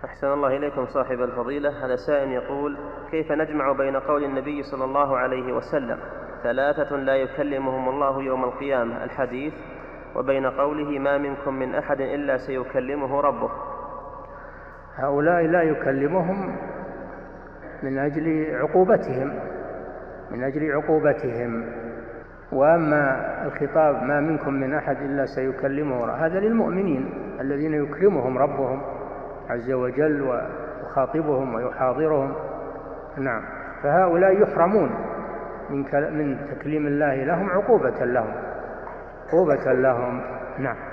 أحسن الله إليكم صاحب الفضيلة. هذا سائل يقول: كيف نجمع بين قول النبي صلى الله عليه وسلم 3 لا يكلمهم الله يوم القيامة الحديث، وبين قوله ما منكم من أحد إلا سيكلمه ربه؟ هؤلاء لا يكلمهم من أجل عقوبتهم، وأما الخطاب ما منكم من أحد إلا سيكلمه هذا للمؤمنين الذين يكرمهم ربهم عز وجل ويخاطبهم ويحاضرهم. نعم، فهؤلاء يحرمون من تكليم الله لهم عقوبة لهم. نعم.